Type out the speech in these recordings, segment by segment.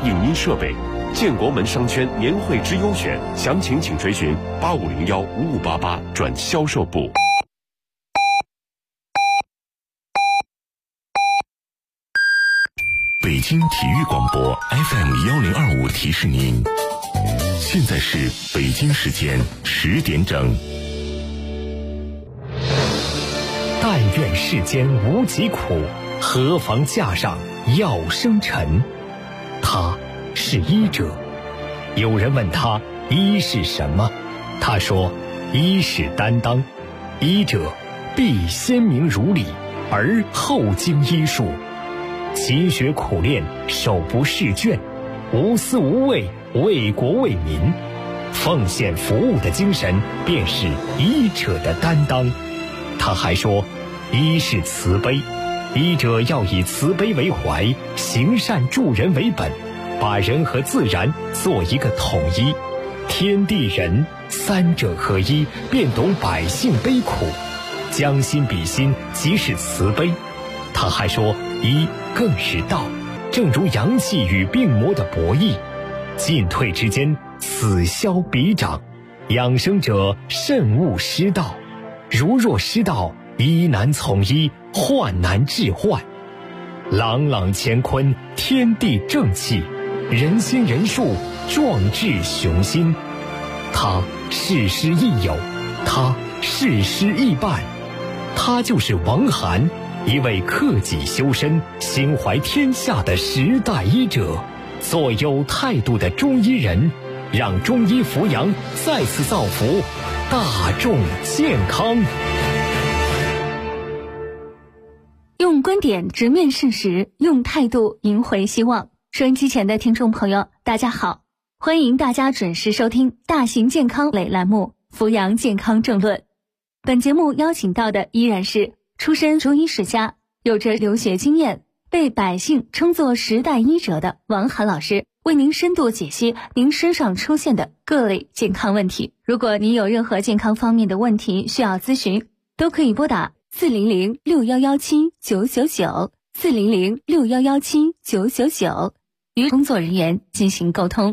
影音设备。建国门商圈年会之优选，详情请垂询8501-5588转销售部。 北京体育广播 FM1025提示您，现在是北京时间10点整。 但愿世间无疾苦，何妨架上药生尘。他是医者。有人问他医是什么，他说医是担当，医者必先明如理，而后经医术，勤学苦练，手不释卷，无私无畏，为国为民，奉献服务的精神便是医者的担当。他还说医是慈悲，医者要以慈悲为怀，行善助人为本，把人和自然做一个统一，天地人三者合一，便懂百姓悲苦，将心比心，即是慈悲。他还说医更是道，正如阳气与病魔的博弈，进退之间，此消彼长，养生者慎勿失道，如若失道，医难从医，患难治患。朗朗乾坤，天地正气，人心人术，壮志雄心。他事师亦友，他事师亦伴，他就是王涵，一位克己修身、心怀天下的时代医者，做有态度的中医人，让中医扶阳再次造福大众健康。 用观点直面事实，用态度赢回希望。收音机前的听众朋友，大家好，欢迎大家准时收听大型健康类栏目《扶阳健康政论》。本节目邀请到的依然是出身中医世家，有着留学经验，被百姓称作时代医者的王涵老师，为您深度解析您身上出现的各类健康问题。如果您有任何健康方面的问题需要咨询，都可以拨打400-6117-999 400-6117-999与工作人员进行沟通。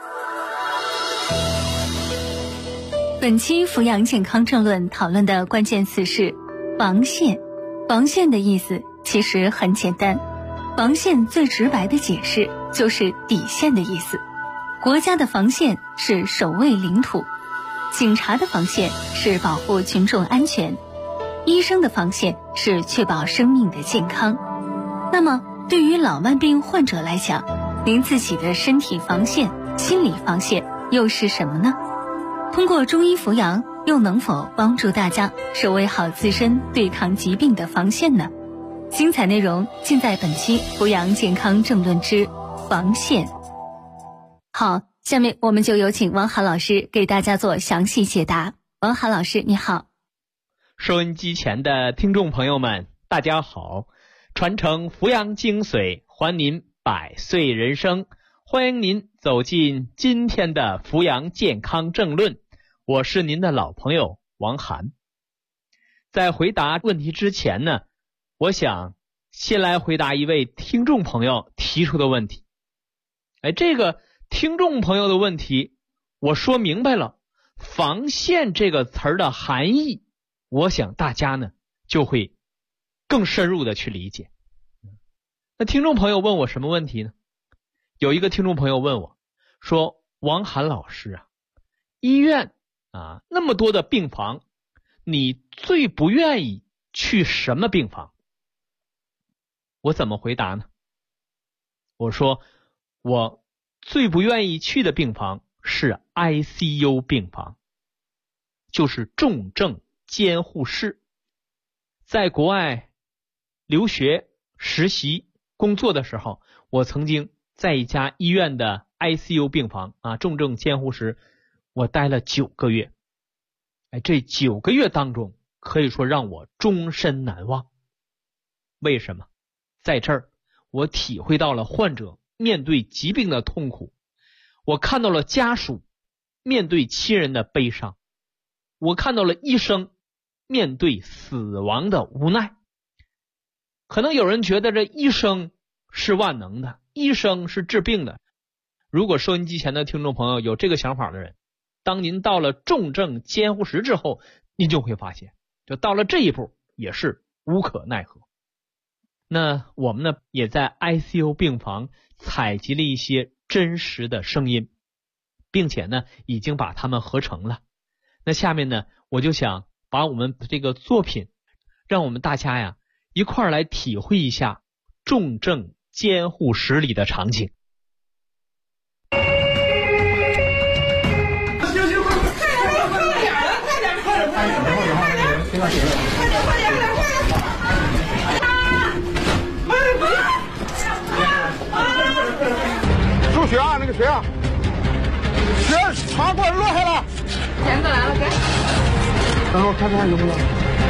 本期扶阳健康政论讨论的关键词是防线。防线的意思其实很简单，防线最直白的解释就是底线的意思。国家的防线是守卫领土，警察的防线是保护群众安全，医生的防线是确保生命的健康。那么对于老慢病患者来讲，您自己的身体防线、心理防线又是什么呢？通过中医扶阳，又能否帮助大家守卫好自身对抗疾病的防线呢？精彩内容尽在本期扶阳健康政论之防线。好，下面我们就有请王涵老师给大家做详细解答。王涵老师你好。 收音机前的听众朋友们大家好，传承扶阳精髓，还您百岁人生，欢迎您走进今天的扶阳健康政论，我是您的老朋友王涵。在回答问题之前呢，我想先来回答一位听众朋友提出的问题。这个听众朋友的问题我说明白了，防线这个词儿的含义，我想大家呢就会更深入的去理解。那听众朋友问我什么问题呢？有一个听众朋友问我说，王涵老师啊，医院那么多的病房，你最不愿意去什么病房？我怎么回答呢？我说我最不愿意去的病房是 ICU 病房，就是重症监护室。在国外留学、实习、工作的时候，我曾经在一家医院的 ICU 病房重症监护室，我待了9个月。这9个月当中，可以说让我终身难忘。为什么？在这儿，我体会到了患者面对疾病的痛苦，我看到了家属面对亲人的悲伤，我看到了医生面对死亡的无奈。可能有人觉得这医生是万能的，医生是治病的， 如果收音机前的听众朋友有这个想法的人，当您到了重症监护室之后，您就会发现，就到了这一步也是无可奈何。那我们呢，也在 ICU 病房采集了一些真实的声音，并且呢，已经把它们合成了。那下面呢，我就想把我们这个作品，让我们大家呀一块儿来体会一下重症监护室里的场景。 输血啊，那个血啊，血插管落下了。 钱过来了，给。 等会儿看看有没有。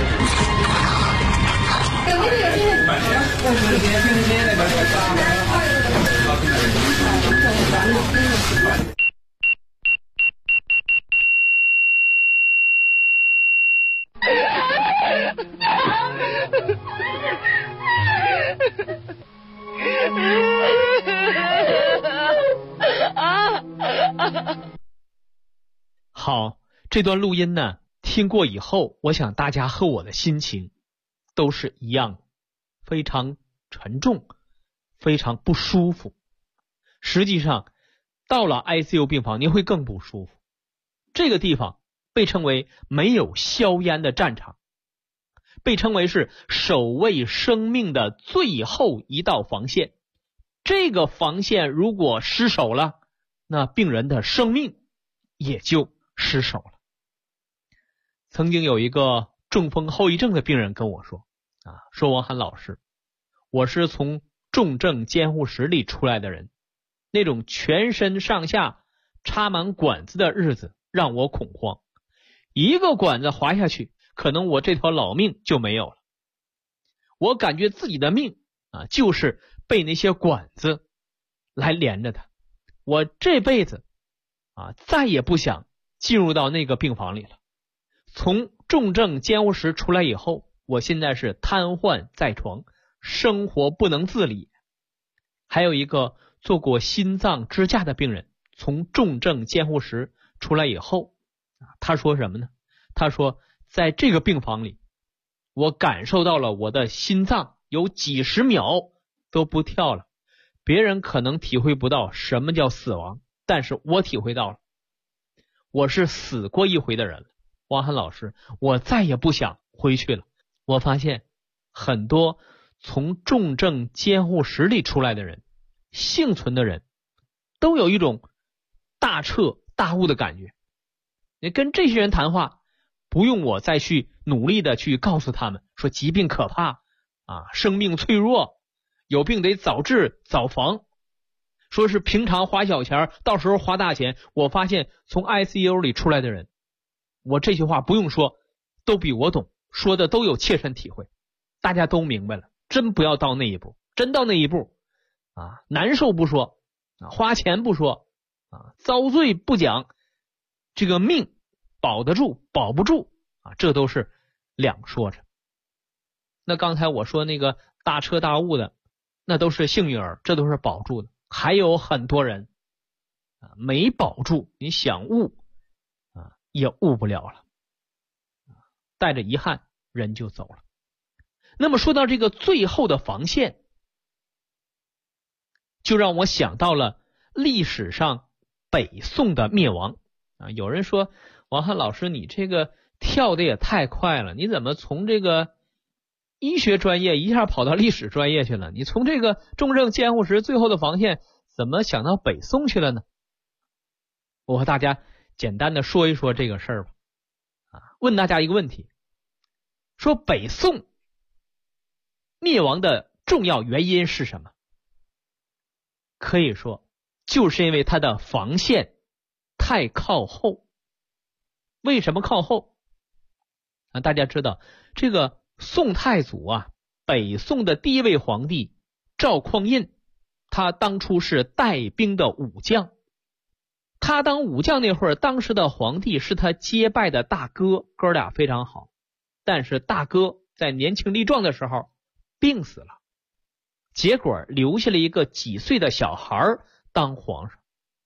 好，这段录音呢，听过以后，我想大家和我的心情都是一样，非常沉重，非常不舒服。实际上，到了 ICU 病房，您会更不舒服。这个地方被称为没有硝烟的战场，被称为是守卫生命的最后一道防线。这个防线如果失守了，那病人的生命也就失手了。曾经有一个中风后遗症的病人跟我说说王涵老师，我是从重症监护室里出来的人，那种全身上下插满管子的日子让我恐慌，一个管子滑下去，可能我这条老命就没有了。我感觉自己的命就是被那些管子来连着的，我这辈子再也不想进入到那个病房里了。从重症监护室出来以后，我现在是瘫痪在床，生活不能自理。还有一个做过心脏支架的病人，从重症监护室出来以后，他说什么呢？他说在这个病房里，我感受到了我的心脏有几十秒都不跳了。别人可能体会不到什么叫死亡，但是我体会到了。我是死过一回的人了，王涵老师，我再也不想回去了。我发现很多从重症监护室里出来的人，幸存的人，都有一种大彻大悟的感觉。你跟这些人谈话，不用我再去努力的去告诉他们说疾病可怕生命脆弱，有病得早治早防，说是平常花小钱，到时候花大钱。我发现从 ICU 里出来的人，我这句话不用说，都比我懂，说的都有切身体会，大家都明白了。真不要到那一步，真到那一步难受不说花钱不说遭罪不讲，这个命保得住保不住这都是两说着。那刚才我说那个大彻大悟的，那都是幸运儿，这都是保住的。还有很多人没保住，你想悟也悟不了了，带着遗憾人就走了。那么说到这个最后的防线，就让我想到了历史上北宋的灭亡有人说王涵老师，你这个跳的也太快了，你怎么从这个医学专业一下跑到历史专业去了？你从这个重症监护室最后的防线怎么想到北宋去了呢？我和大家简单的说一说这个事儿吧问大家一个问题，说北宋灭亡的重要原因是什么？可以说就是因为它的防线太靠后。为什么靠后大家知道这个宋太祖北宋的第一位皇帝赵匡胤，他当初是带兵的武将。他当武将那会儿，当时的皇帝是他结拜的大哥，哥俩非常好。但是大哥在年轻力壮的时候病死了，结果留下了一个几岁的小孩当皇上。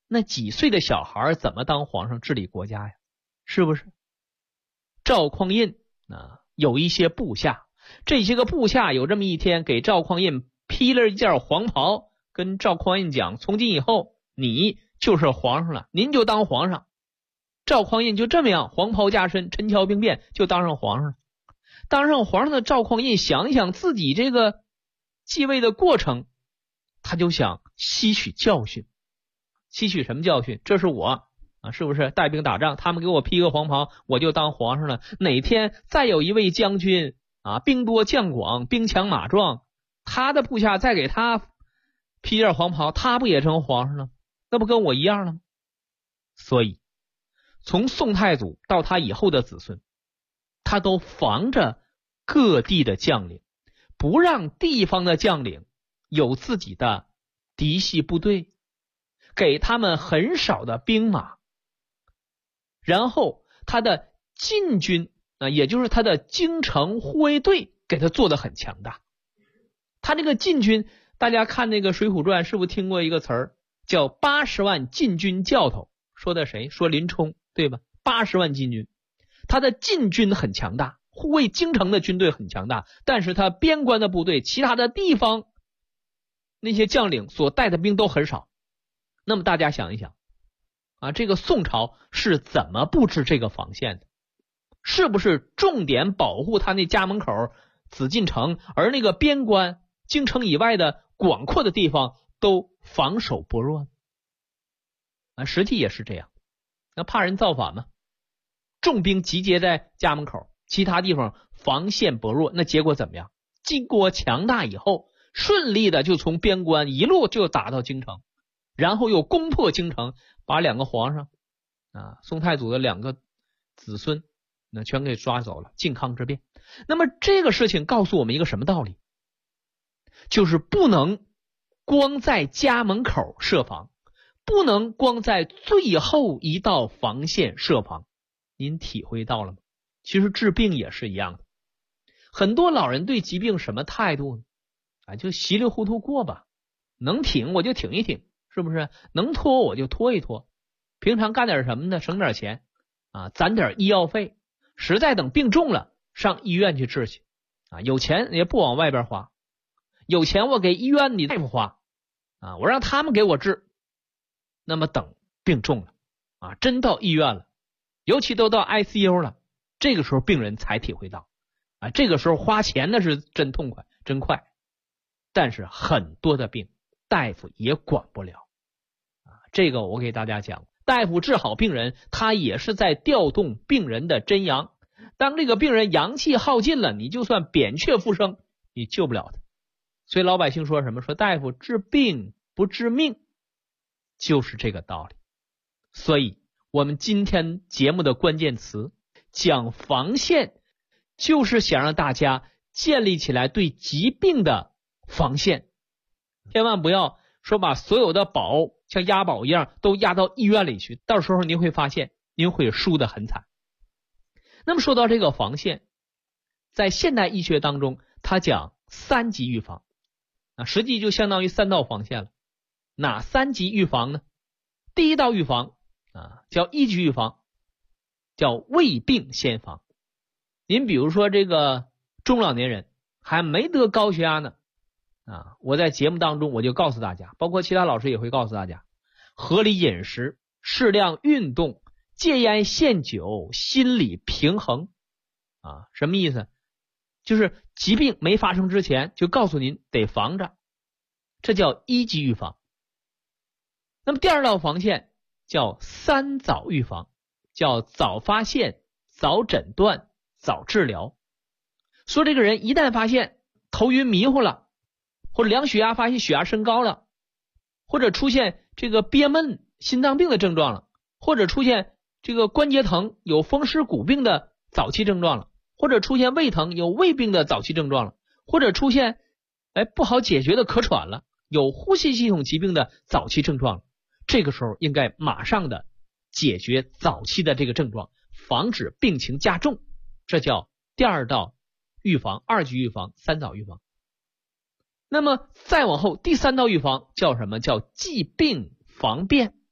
那几岁的小孩怎么当皇上治理国家呀？是不是？赵匡胤有一些部下，这些个部下有这么一天给赵匡胤披了一件黄袍，跟赵匡胤讲，从今以后你就是皇上了，您就当皇上。赵匡胤就这么样黄袍加身，陈桥兵变，就当上皇上了。当上皇上的赵匡胤想一想自己这个继位的过程，他就想吸取教训。吸取什么教训？这是我是不是带兵打仗，他们给我披个黄袍，我就当皇上了。哪天再有一位将军兵多将广，兵强马壮，他的部下再给他披件黄袍，他不也成皇上了？那不跟我一样了吗？所以从宋太祖到他以后的子孙，他都防着各地的将领，不让地方的将领有自己的嫡系部队，给他们很少的兵马。然后他的禁军也就是他的京城护卫队给他做得很强大。他这个禁军，大家看那个水浒传是不是听过一个词儿叫80万禁军教头？说的谁？说林冲，对吧？80万禁军，他的禁军很强大，护卫京城的军队很强大，但是他边关的部队，其他的地方那些将领所带的兵都很少。那么大家想一想这个宋朝是怎么布置这个防线的？是不是重点保护他那家门口紫禁城，而那个边关京城以外的广阔的地方都防守薄弱呢？实际也是这样。那怕人造反吗？重兵集结在家门口，其他地方防线薄弱，那结果怎么样？金国强大以后，顺利的就从边关一路就打到京城，然后又攻破京城，把两个皇上宋太祖的两个子孙全给抓走了，靖康之变。那么这个事情告诉我们一个什么道理？就是不能光在家门口设防，不能光在最后一道防线设防。您体会到了吗？其实治病也是一样的。很多老人对疾病什么态度呢？就稀里糊涂过吧，能挺我就挺一挺，是不是？能拖我就拖一拖，平常干点什么呢？省点钱攒点医药费，实在等病重了上医院去治去有钱也不往外边花，有钱我给医院里大夫花我让他们给我治。那么等病重了真到医院了，尤其都到 ICU 了，这个时候病人才体会到这个时候花钱那是真痛快真快。但是很多的病大夫也管不了这个我给大家讲，大夫治好病人，他也是在调动病人的真阳。当这个病人阳气耗尽了，你就算扁鹊复生，你救不了他。所以老百姓说什么？说大夫治病不治命，就是这个道理。所以我们今天节目的关键词讲防线，就是想让大家建立起来对疾病的防线。千万不要说把所有的宝像押宝一样都押到医院里去，到时候您会发现您会输得很惨。那么说到这个防线，在现代医学当中它讲3级预防实际就相当于3道防线了。哪3级预防呢？第一道预防叫1级预防，叫未病先防。您比如说这个中老年人还没得高血压呢我在节目当中我就告诉大家，包括其他老师也会告诉大家，合理饮食，适量运动，戒烟限酒，心理平衡什么意思？就是疾病没发生之前就告诉您得防着，这叫1级预防。那么第二道防线叫3早预防，叫早发现，早诊断，早治疗。说这个人一旦发现头晕迷糊了，或者量血压发现血压升高了，或者出现这个憋闷心脏病的症状了，或者出现这个关节疼有风湿骨病的早期症状了，或者出现胃疼有胃病的早期症状了，或者出现不好解决的咳喘了，有呼吸系统疾病的早期症状了，这个时候应该马上的解决早期的这个症状，防止病情加重，这叫第二道预防，2级预防，3早预防。那么再往后第3道预防叫什么？叫既病防变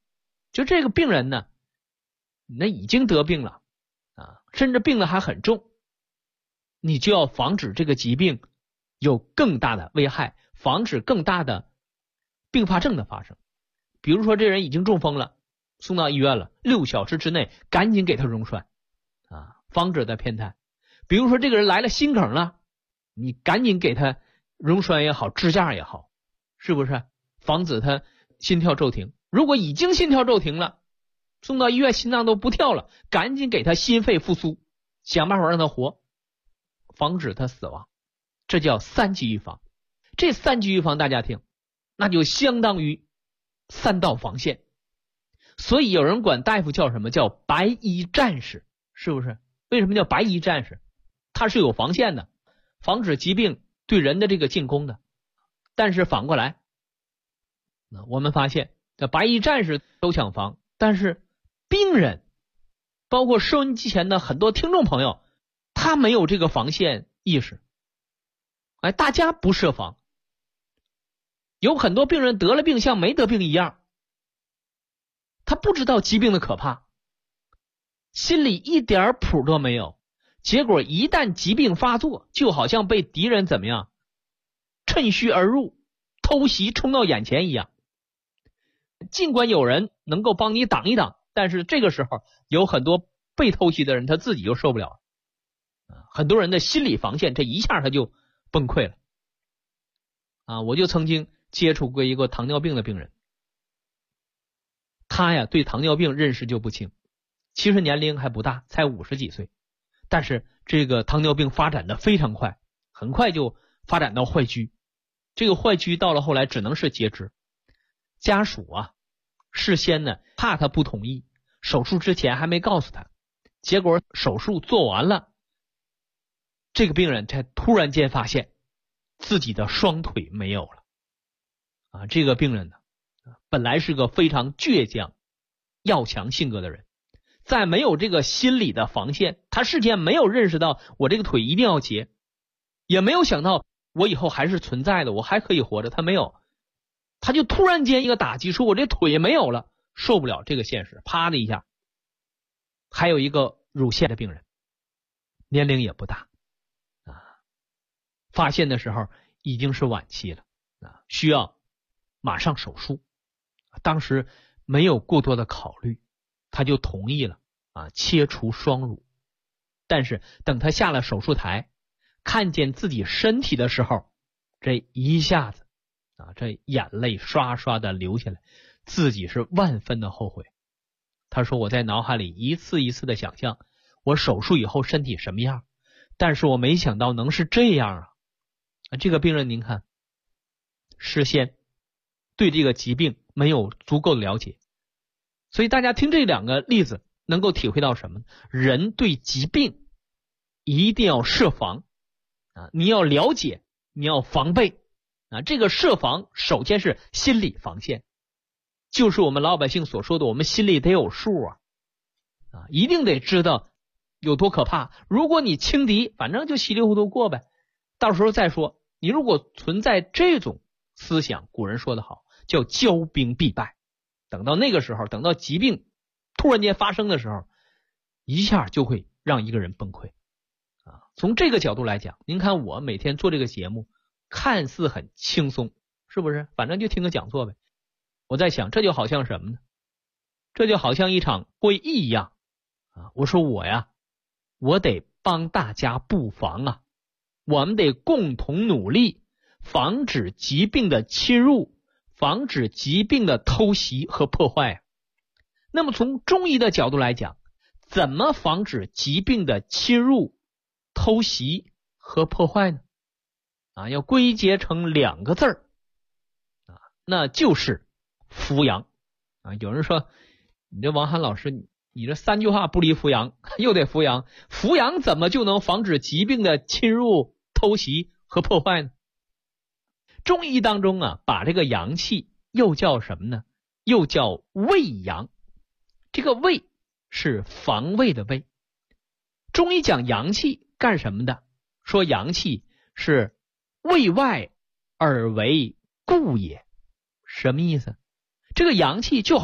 就这个病人呢，那已经得病了啊，甚至病得还很重，你就要防止这个疾病有更大的危害，防止更大的并发症的发生。比如说这人已经中风了，送到医院了，6小时之内赶紧给他溶栓啊，防止他偏瘫。比如说这个人来了心梗了，你赶紧给他溶栓也好，支架也好，是不是防止他心跳骤停？如果已经心跳骤停了，送到医院心脏都不跳了，赶紧给他心肺复苏，想办法让他活，防止他死亡。这叫3级预防。这3级预防大家听，那就相当于3道防线。所以有人管大夫叫什么？叫白衣战士，是不是？为什么叫白衣战士？他是有防线的，防止疾病对人的这个进攻的。但是反过来，我们发现这白衣战士都想防，但是病人包括收音机前的很多听众朋友，他没有这个防线意识。大家不设防，有很多病人得了病像没得病一样，他不知道疾病的可怕，心里一点谱都没有，结果一旦疾病发作，就好像被敌人怎么样趁虚而入，偷袭冲到眼前一样。尽管有人能够帮你挡一挡，但是这个时候有很多被偷袭的人他自己就受不了了，很多人的心理防线这一下他就崩溃了我就曾经接触过一个糖尿病的病人，他呀对糖尿病认识就不清，其实年龄还不大，才50几岁，但是这个糖尿病发展的非常快，很快就发展到坏疽，这个坏疽到了后来只能是截肢。家属事先呢怕他不同意，手术之前还没告诉他，结果手术做完了，这个病人才突然间发现自己的双腿没有了这个病人呢本来是个非常倔强要强性格的人，在没有这个心理的防线，他事先没有认识到我这个腿一定要截，也没有想到我以后还是存在的，我还可以活着，他没有，他就突然间一个打击，说我这腿没有了，受不了这个现实，啪的一下。还有一个乳腺的病人，年龄也不大发现的时候已经是晚期了需要马上手术。当时没有过多的考虑，他就同意了切除双乳。但是等他下了手术台，看见自己身体的时候，这一下子这眼泪刷刷的流下来，自己是万分的后悔。他说我在脑海里一次一次的想象我手术以后身体什么样，但是我没想到能是这样这个病人您看，事先对这个疾病没有足够的了解，所以大家听这2个例子能够体会到什么？人对疾病一定要设防你要了解，你要防备这个设防首先是心理防线，就是我们老百姓所说的我们心里得有数一定得知道有多可怕。如果你轻敌，反正就稀里糊涂过呗，到时候再说。你如果存在这种思想，古人说得好，叫骄兵必败。等到那个时候，等到疾病突然间发生的时候，一下就会让一个人崩溃从这个角度来讲，您看我每天做这个节目看似很轻松，是不是？反正就听个讲座呗。我在想，这就好像什么呢？这就好像一场会议一样我说我得帮大家布防我们得共同努力，防止疾病的侵入，防止疾病的偷袭和破坏那么从中医的角度来讲，怎么防止疾病的侵入、偷袭和破坏呢？要归结成2个字儿那就是扶阳有人说你这王涵老师，你这3句话不离扶阳，又得扶阳，扶阳怎么就能防止疾病的侵入、偷袭和破坏呢？中医当中把这个阳气又叫什么呢？又叫卫阳。这个卫是防卫的卫。中医讲阳气干什么的？说阳气是卫外而为固也。什么意思？这个阳气就好像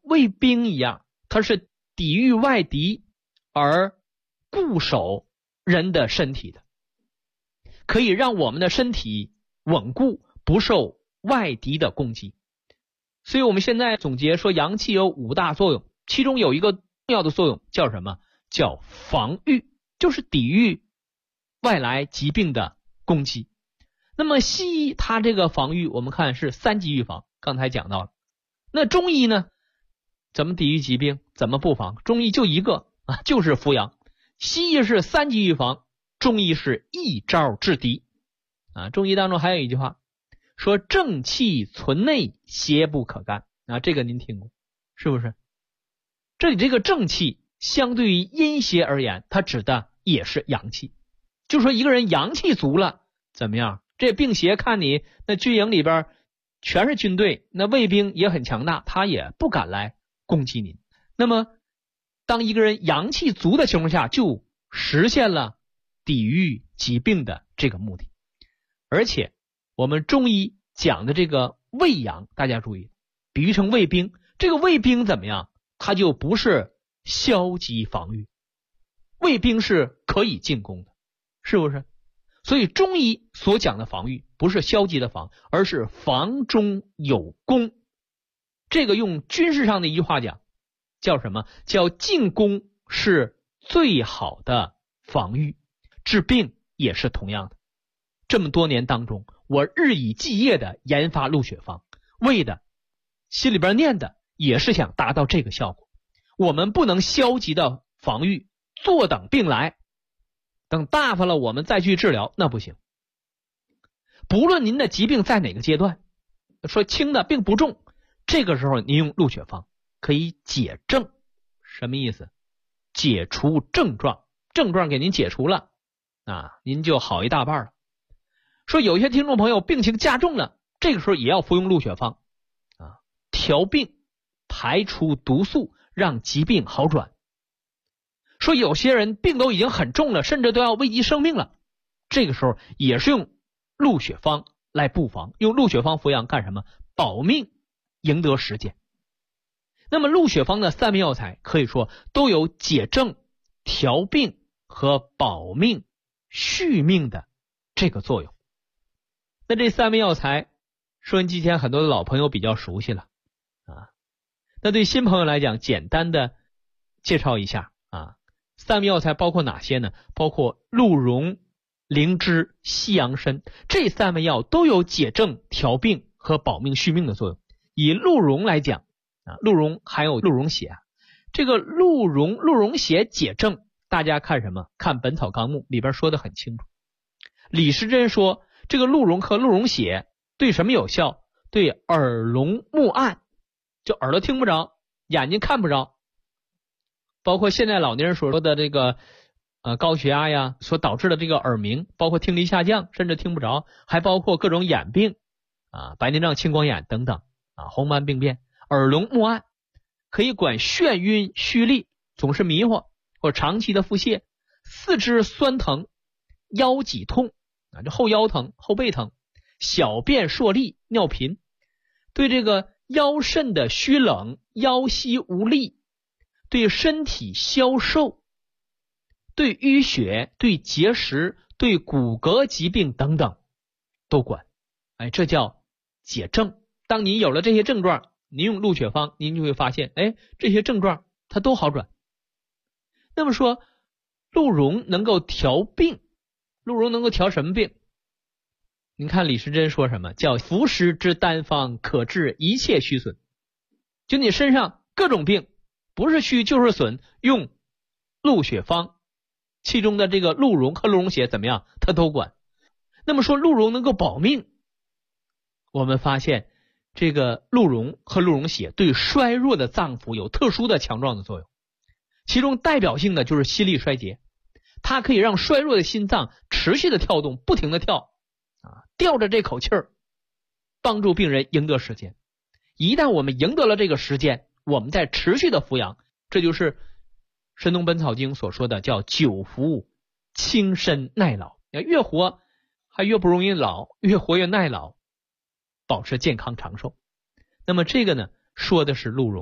卫兵一样，它是抵御外敌而固守人的身体的，可以让我们的身体稳固，不受外敌的攻击。所以我们现在总结说，阳气有5大作用，其中有一个重要的作用叫什么？叫防御，就是抵御外来疾病的攻击。那么西医它这个防御我们看是3级预防，刚才讲到了。那中医呢，怎么抵御疾病，怎么不防？中医就一个啊，就是扶阳。西医是3级预防，中医是一招制敌啊。中医当中还有一句话说，正气存内，邪不可干啊，这个您听过是不是？这里这个正气相对于阴邪而言，它指的也是阳气。就说一个人阳气足了怎么样，这病邪看你那军营里边全是军队，那卫兵也很强大，他也不敢来攻击您。那么当一个人阳气足的情况下，就实现了抵御疾病的这个目的。而且我们中医讲的这个卫阳，大家注意，比喻成卫兵，这个卫兵怎么样？他就不是消极防御，卫兵是可以进攻的，是不是？所以中医所讲的防御不是消极的防，而是防中有攻。这个用军事上的一句话讲叫什么？叫进攻是最好的防御，治病也是同样的。这么多年当中，我日以继夜的研发鹿血方，为的心里边念的也是想达到这个效果。我们不能消极的防御，坐等病来，等大发了我们再去治疗，那不行。不论您的疾病在哪个阶段，说轻的并不重，这个时候您用鹿血方可以解症。什么意思？解除症状，症状给您解除了啊，您就好一大半了。说有些听众朋友病情加重了，这个时候也要服用鹿血方啊，调病，排除毒素，让疾病好转。说有些人病都已经很重了，甚至都要危及生命了，这个时候也是用鹿血方来布防，用鹿血方服养干什么？保命，赢得时间。那么鹿血方的3味药材可以说都有解症、调病和保命、续命的这个作用。那这3味药材，收音机前很多的老朋友比较熟悉了啊。那对新朋友来讲，简单的介绍一下啊。3味药材包括哪些呢？包括鹿茸、灵芝、西洋参，这3味药都有解症、调病和保命续命的作用。以鹿茸来讲啊，鹿茸含有鹿茸血啊，这个鹿茸血解症，大家看什么？看《本草纲目》里边说的很清楚。李时珍说，这个鹿茸和鹿茸血对什么有效？对耳聋目暗，就耳朵听不着，眼睛看不着，包括现在老年人所说的这个高血压呀所导致的这个耳鸣，包括听力下降，甚至听不着，还包括各种眼病啊，白内障、青光眼等等啊，红斑病变，耳聋目暗，可以管眩晕、虚力，总是迷糊或长期的腹泻，四肢酸疼、腰脊痛啊，这后腰疼、后背疼，小便硕利、尿频，对这个腰肾的虚冷、腰膝无力，对身体消瘦，对淤血、对结石、对骨骼疾病等等都管。哎，这叫解症。当您有了这些症状，您用鹿血方，您就会发现，哎，这些症状它都好转。那么说，鹿茸能够调病，鹿茸能够调什么病？您看李时珍说什么？叫服食之单方，可治一切虚损。就你身上各种病，不是虚就是损，用鹿血方，其中的这个鹿茸和鹿茸血怎么样？它都管。那么说鹿茸能够保命，我们发现这个鹿茸和鹿茸血对衰弱的脏腑有特殊的强壮的作用，其中代表性的就是心力衰竭，它可以让衰弱的心脏持续的跳动，不停的跳啊，吊着这口气儿，帮助病人赢得时间。一旦我们赢得了这个时间，我们再持续的服养，这就是《神农本草经》所说的叫久服轻身耐老，越活还越不容易老，越活越耐老，保持健康长寿。那么这个呢，说的是鹿茸。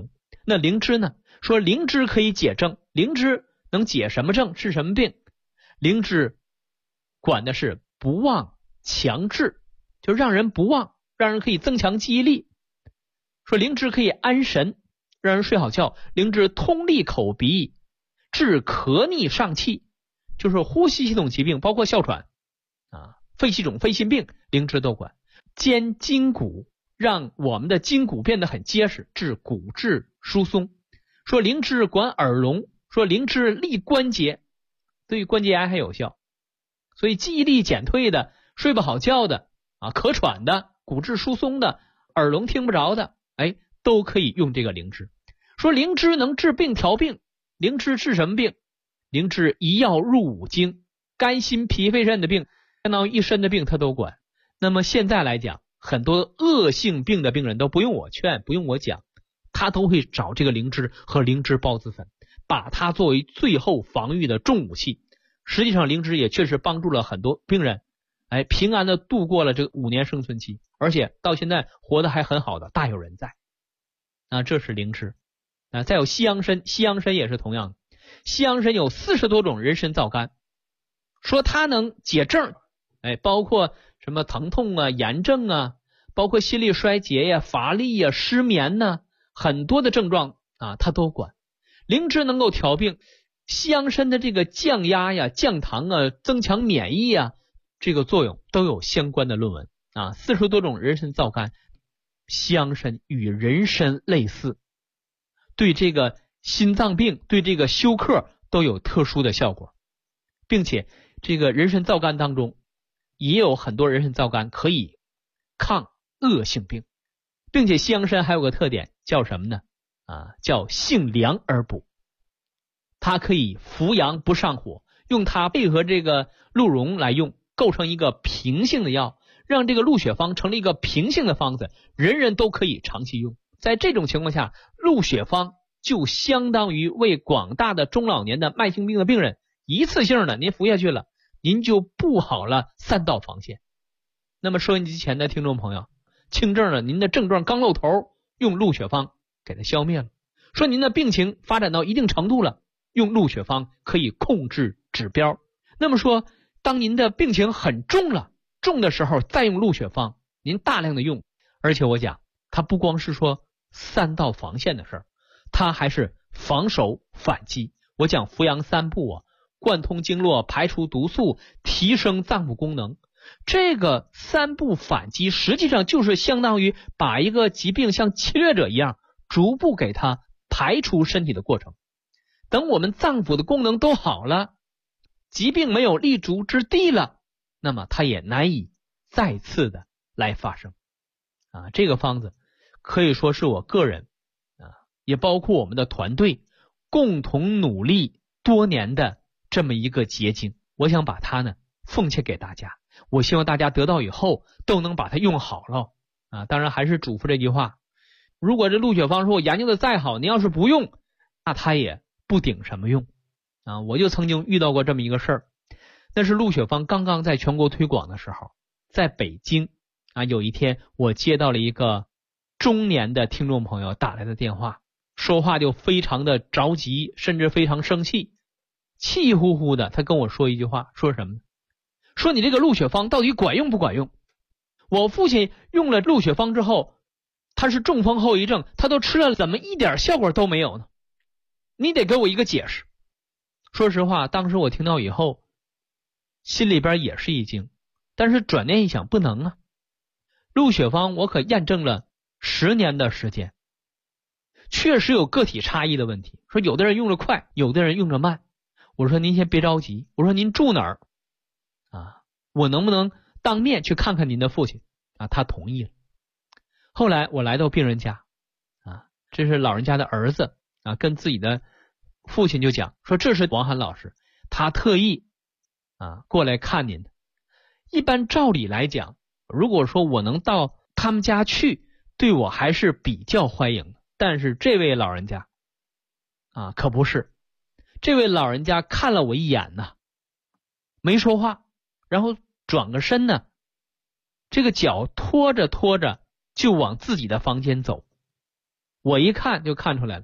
那灵芝呢？说灵芝可以解症，灵芝能解什么症，治什么病？灵芝管的是不忘强志，就让人不忘，让人可以增强记忆力。说灵芝可以安神，让人睡好觉。灵芝通利口鼻，治咳逆上气，就是呼吸系统疾病，包括哮喘肺气肿、肺心病，灵芝都管。坚筋骨，让我们的筋骨变得很结实，治骨质疏松。说灵芝管耳聋，说灵芝利关节，对于关节癌还有效。所以记忆力减退的、睡不好觉的咳喘的、骨质疏松的、耳聋听不着的，都可以用这个灵芝。说灵芝能治病调病，灵芝治什么病？灵芝一药入五经，肝心脾肺肾的病，相当于一身的病它都管。那么现在来讲，很多恶性病的病人都不用我劝，不用我讲，他都会找这个灵芝和灵芝孢子粉，把它作为最后防御的重武器。实际上灵芝也确实帮助了很多病人平安的度过了这个5年生存期，而且到现在活得还很好的大有人在。这是灵芝。再有西洋参，西洋参也是同样的。西洋参有40多种人参皂苷，说它能解症，包括什么疼痛炎症包括心力衰竭乏力失眠很多的症状它都管。灵芝能够调病，西洋参的这个降压降糖增强免疫这个作用都有相关的论文40多种人参皂苷，西洋参与人参类似，对这个心脏病、对这个休克都有特殊的效果，并且这个人参皂苷当中也有很多人参皂苷可以抗恶性病，并且西洋参还有个特点叫什么呢？叫性凉而补，它可以扶阳不上火，用它配合这个鹿茸来用，构成一个平性的药，让这个鹿血方成了一个平性的方子，人人都可以长期用。在这种情况下，鹿血方就相当于为广大的中老年的慢性病的病人一次性的您服下去了，您就布好了3道防线。那么收音机前的听众朋友，轻症了，您的症状刚露头，用鹿血方给它消灭了。说您的病情发展到一定程度了，用鹿血方可以控制指标。那么说当您的病情很重了，重的时候再用鹿血方，您大量的用。而且我讲它不光是说3道防线的事儿，它还是防守反击。我讲扶阳3步贯通经络，排除毒素，提升脏腑功能。这个3步反击实际上就是相当于把一个疾病像侵略者一样逐步给它排除身体的过程。等我们脏腑的功能都好了，疾病没有立足之地了，那么它也难以再次的来发生这个方子可以说是我个人也包括我们的团队共同努力多年的这么一个结晶。我想把它呢奉献给大家，我希望大家得到以后都能把它用好了当然还是嘱咐这句话，如果这鹿血方说我研究的再好，您要是不用，那它也不顶什么用我就曾经遇到过这么一个事儿。那是鹿血方刚刚在全国推广的时候，在北京有一天我接到了一个中年的听众朋友打来的电话，说话就非常的着急，甚至非常生气，气呼呼的。他跟我说一句话，说什么呢？说你这个鹿血方到底管用不管用？我父亲用了鹿血方之后，他是中风后遗症，他都吃了，怎么一点效果都没有呢？你得给我一个解释。说实话，当时我听到以后心里边也是一惊，但是转念一想，不能鹿血方我可验证了10年的时间，确实有个体差异的问题。说有的人用着快，有的人用着慢。我说您先别着急，我说您住哪儿我能不能当面去看看您的父亲他同意了。后来我来到病人家这是老人家的儿子跟自己的父亲就讲说，这是王涵老师，他特意过来看您的。一般照理来讲，如果说我能到他们家去，对我还是比较欢迎的。但是这位老人家可不是。这位老人家看了我一眼没说话，然后转个身这个脚拖着拖着就往自己的房间走。我一看就看出来了，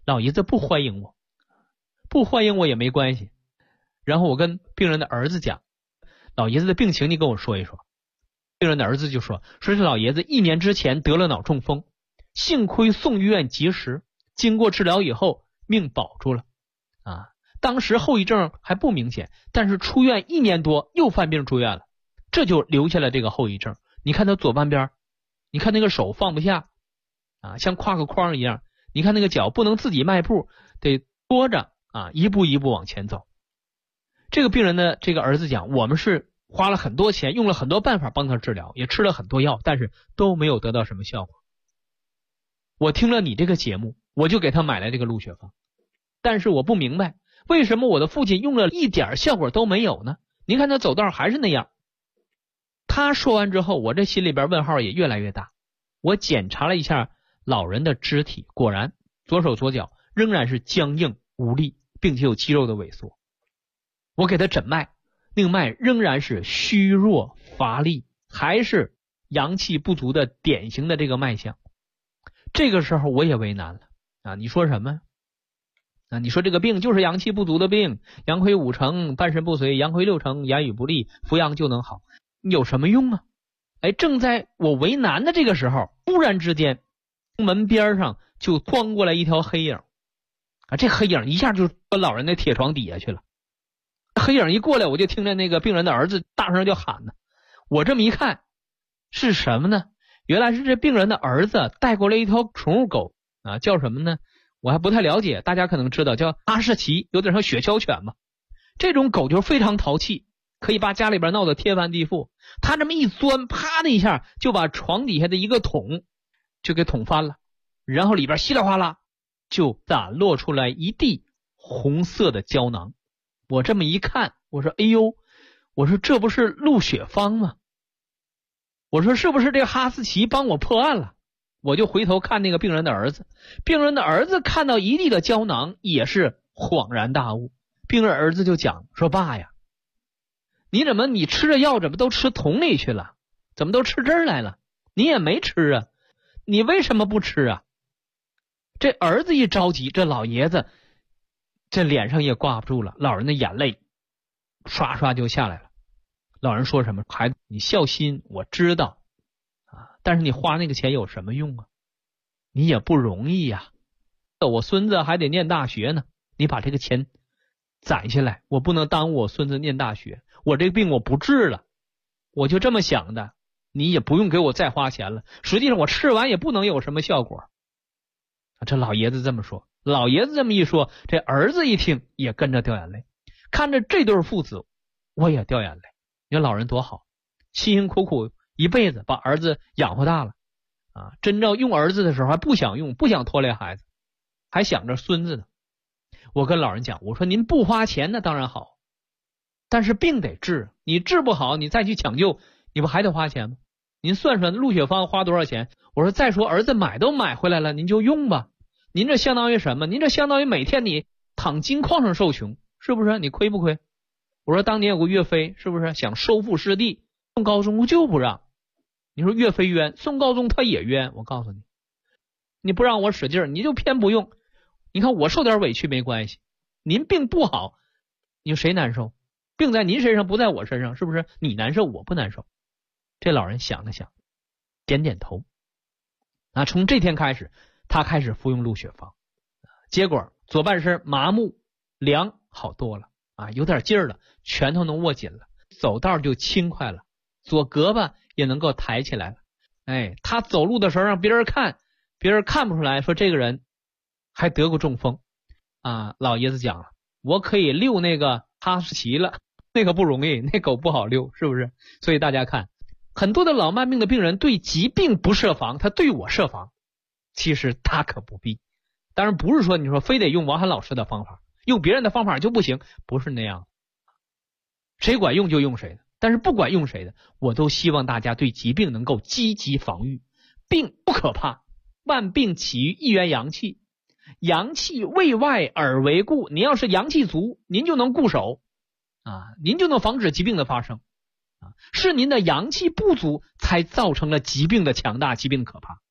老爷子不欢迎我，不欢迎我也没关系。然后我跟病人的儿子讲，老爷子的病情你跟我说一说。病人的儿子就说是老爷子1年之前得了脑中风，幸亏送医院及时，经过治疗以后命保住了啊。当时后遗症还不明显，但是出院1年多又犯病住院了，这就留下了这个后遗症。你看他左半边，你看那个手放不下啊，像挎个筐一样，你看那个脚不能自己迈步，得拖着啊，一步一步往前走。这个病人的这个儿子讲，我们是花了很多钱，用了很多办法帮他治疗，也吃了很多药，但是都没有得到什么效果。我听了你这个节目，我就给他买了这个鹿血方，但是我不明白为什么我的父亲用了一点效果都没有呢？您看他走道还是那样。他说完之后，我这心里边问号也越来越大。我检查了一下老人的肢体，果然左手左脚仍然是僵硬无力，并且有肌肉的萎缩。我给他诊脉，那个脉仍然是虚弱乏力，还是阳气不足的典型的这个脉象。这个时候我也为难了啊！你说什么啊？你说这个病就是阳气不足的病，阳亏5成，半身不遂；阳亏6成，言语不利，服阳就能好，有什么用啊？哎，正在我为难的这个时候，突然之间门边上就窜过来一条黑影啊！这黑影一下就奔老人的铁床底下去了。黑影一过来，我就听见那个病人的儿子大声就喊呢。我这么一看，是什么呢？原来是这病人的儿子带过来一条宠物狗啊，叫什么呢？我还不太了解，大家可能知道，叫哈士奇，有点像雪橇犬嘛。这种狗就是非常淘气，可以把家里边闹得天翻地覆。他这么一钻，啪的一下就把床底下的一个桶就给捅翻了，然后里边稀里哗啦就散落出来一地红色的胶囊。我这么一看，我说哎呦，我说这不是鹿血方吗？我说是不是这个哈士奇帮我破案了？我就回头看那个病人的儿子，病人的儿子看到一地的胶囊也是恍然大悟。病人儿子就讲说，爸呀，你吃着药怎么都吃桶里去了？怎么都吃这儿来了？你也没吃啊，你为什么不吃啊？这儿子一着急，这老爷子这脸上也挂不住了，老人的眼泪刷刷就下来了。老人说什么？孩子，你孝心我知道啊，但是你花那个钱有什么用啊？你也不容易呀，我孙子还得念大学呢，你把这个钱攒下来，我不能耽误我孙子念大学，我这个病我不治了，我就这么想的，你也不用给我再花钱了，实际上我吃完也不能有什么效果。这老爷子这么说，老爷子这么一说，这儿子一听也跟着掉眼泪。看着这对父子，我也掉眼泪。你说老人多好，辛辛苦苦一辈子把儿子养活大了啊！真正用儿子的时候还不想用，不想拖累孩子，还想着孙子呢。我跟老人讲，我说您不花钱那当然好，但是病得治，你治不好你再去抢救，你不还得花钱吗？您算算鹿血方花多少钱？我说再说儿子买都买回来了，您就用吧。您这相当于什么？您这相当于每天你躺金矿上受穷，是不是？你亏不亏？我说当年有个岳飞，是不是想收复失地，宋高宗就不让。你说岳飞冤，宋高宗他也冤。我告诉你，你不让我使劲，你就偏不用。你看我受点委屈没关系，您病不好，你说谁难受？病在您身上不在我身上，是不是？你难受我不难受。这老人想了想，点点头啊。从这天开始，他开始服用鹿血方，结果左半身麻木凉好多了啊，有点劲儿了，拳头能握紧了，走道就轻快了，左胳膊也能够抬起来了。哎，他走路的时候让别人看，别人看不出来，说这个人还得过中风啊。老爷子讲了，我可以遛那个哈士奇了，那个不容易，那狗不好遛，是不是？所以大家看，很多的老慢病的病人对疾病不设防，他对我设防，其实大可不必。当然不是说你说非得用王涵老师的方法，用别人的方法就不行，不是那样，谁管用就用谁的。但是不管用谁的，我都希望大家对疾病能够积极防御。病不可怕，万病起于一元阳气，阳气为外而为固，您要是阳气足，您就能固守啊，您就能防止疾病的发生啊。是您的阳气不足才造成了疾病的强大，疾病的可怕。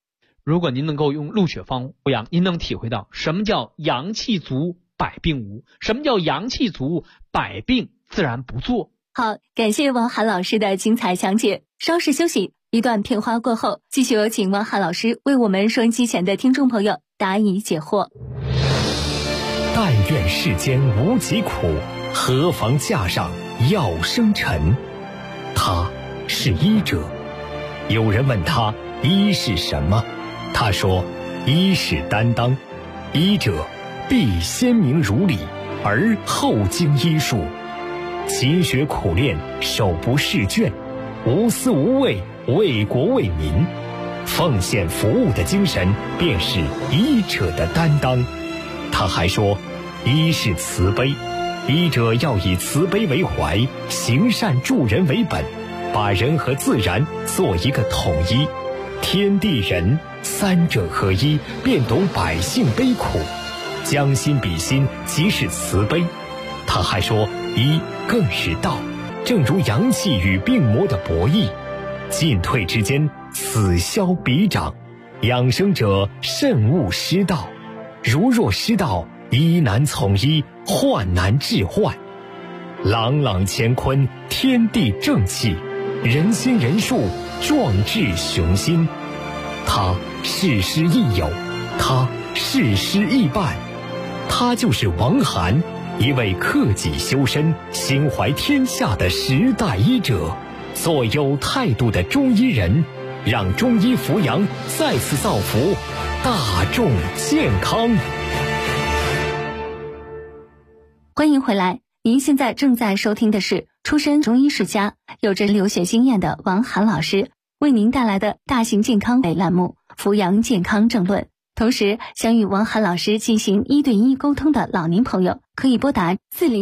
如果您能够用鹿血方补阳，您能体会到什么叫阳气足百病无，什么叫阳气足百病自然不做。 好，感谢王涵老师的精彩讲解。稍事休息，一段片花过后，继续有请王涵老师为我们收音机前的听众朋友答疑解惑。 但愿世间无疾苦，何妨架上药生尘。他是医者。有人问他医是什么，他说医是担当，医者必先明如理，而后经医术，勤学苦练，手不释卷，无私无畏，为国为民，奉献服务的精神便是医者的担当。他还说医是慈悲，医者要以慈悲为怀，行善助人为本，把人和自然做一个统一，天地人三者合一，便懂百姓悲苦，将心比心，即是慈悲。他还说医更是道，正如阳气与病魔的博弈，进退之间，此消彼长，养生者慎勿失道，如若失道，医难从医，患难治患。朗朗乾坤，天地正气，人心人术，壮志雄心。他事师亦友，他事师亦伴，他就是王涵，一位克己修身、心怀天下的时代医者，做有态度的中医人，让中医扶阳再次造福大众健康。 欢迎回来，您现在正在收听的是出身中医世家、有着留学经验的王涵老师为您带来的大型健康类栏目《扶阳健康正论》。同时，想与王涵老师进行1对1沟通的老年朋友，可以拨打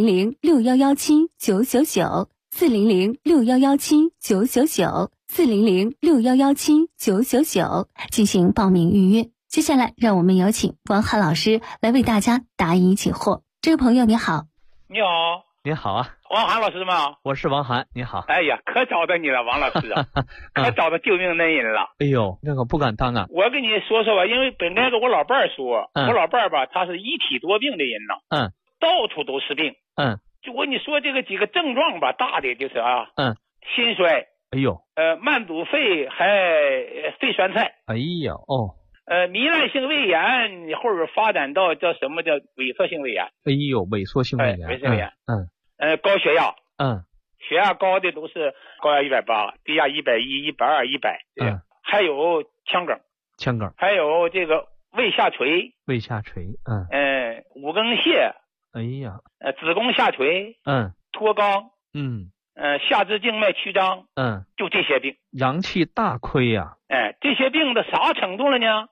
400-6117-999、400-6117-999、400-6117-999进行报名预约。接下来，让我们有请王涵老师来为大家答疑解惑。这位朋友你好。 你好， 您好啊， 王涵老师吗？ 我是王涵，你好。 哎呀，可找到你了，王老师啊，可找到救命恩人了。 哎呦，那个不敢当啊。 我跟你说说吧，因为本该跟我老伴儿说，我老伴儿吧，他是一体多病的人呐，到处都是病，就我跟你说这个几个症状吧，大的就是心衰， 哎呦， 慢阻肺，还肺栓塞， 哎呀，哦。 糜烂性胃炎后边发展到叫什么叫萎缩性胃炎？ 哎呦，萎缩性胃炎， 萎缩胃炎，高血压，血压高的都是高压180，低压110、120、100，还有腔梗，还有这个胃下垂， 五更泻， 哎呀， 子宫下垂，脱肛，下肢静脉曲张，就这些病， 阳气大亏呀。 这些病的啥程度了呢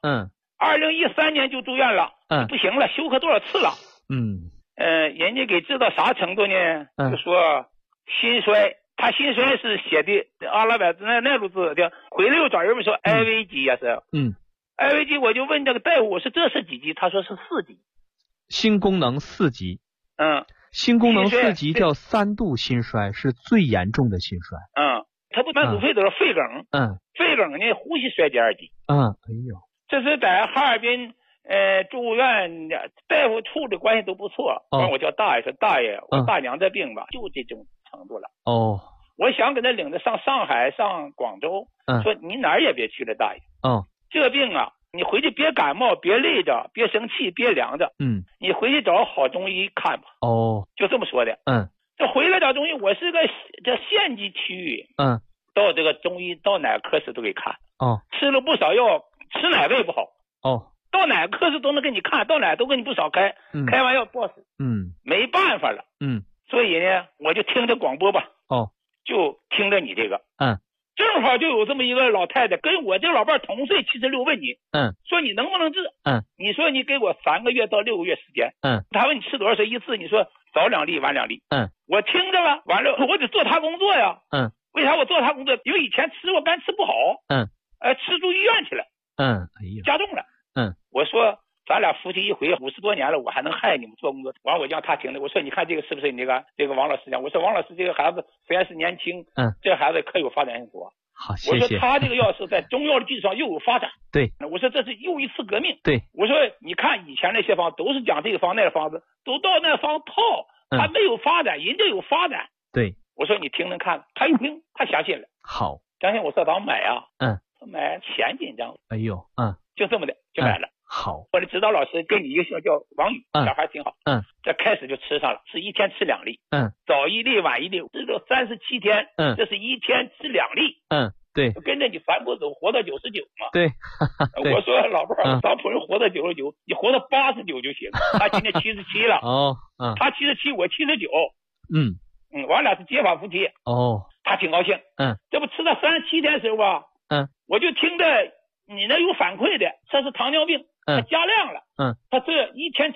？2013年就住院了，不行了，休克多少次了？人家给治到啥程度呢？就说心衰，他心衰是写的阿拉伯那路字的，回来又找人们说 IV 级呀是，IV 级我就问这个大夫，我说这是几级？他说是4级， 心功能4级，心功能4级叫3度心衰，是最严重的心衰。他不慢阻肺都是肺梗，肺梗呢呼吸衰第2级。哎呦，这是在哈尔滨住院，大夫处的关系都不错。我叫大爷，说大爷，我大娘这病吧，就这种程度了。我想给他领着上上海、上广州，说你哪儿也别去了，大爷。这病啊，你回去别感冒，别累着，别生气，别凉着。你回去找好中医看吧。就这么说的。这回来找中医，我是个这县级区域，到这个中医到哪科室都给看，吃了不少药，吃哪个也不好，到哪科室都能给你看，到哪都给你不少开，开完药不好使，没办法了，所以呢，我就听着广播吧，就听着你这个，正好就有这么一个老太太跟我这个老伴同岁，76，问你，说你能不能治？你说你给我3个月到6个月时间，他问你吃多少水一次，你说早2粒晚2粒，我听着了，完了我得做他工作呀，为啥我做他工作？因为以前吃过肝吃不好，吃住医院去了，加重了，我说咱俩夫妻一回50多年了，我还能害你们做工作？完我就让他听着，我说你看这个是不是你这个王老师讲？我说王老师这个孩子虽然是年轻，这孩子可有发展性多， 好，谢谢。 我说他这个药是在中药的基础上又有发展。 对。 我说这是又一次革命。 对。 我说你看以前那些方都是讲这个方那个方子，都到那方套，他没有发展，人家有发展。 对。 我说你听听看，他一听他相信了。 好。 相信我说咱们买啊。买前紧张。 哎呦。 就这么的就买了。 好。 我的指导老师跟你一个姓叫王宇，小孩挺好。这开始就吃上了，是一天吃2粒。早1粒晚1粒，吃到37天。这是一天吃2粒。 对。 跟着你反步走，活到99嘛。 对。 我说老伴儿，咱不是活到99，你活到89就行。他今年77了。他77，我79。我俩是结发夫妻。他挺高兴。这不吃到37天的时候吧。我就听着你那有反馈的，这是糖尿病。他加量了。他这一天吃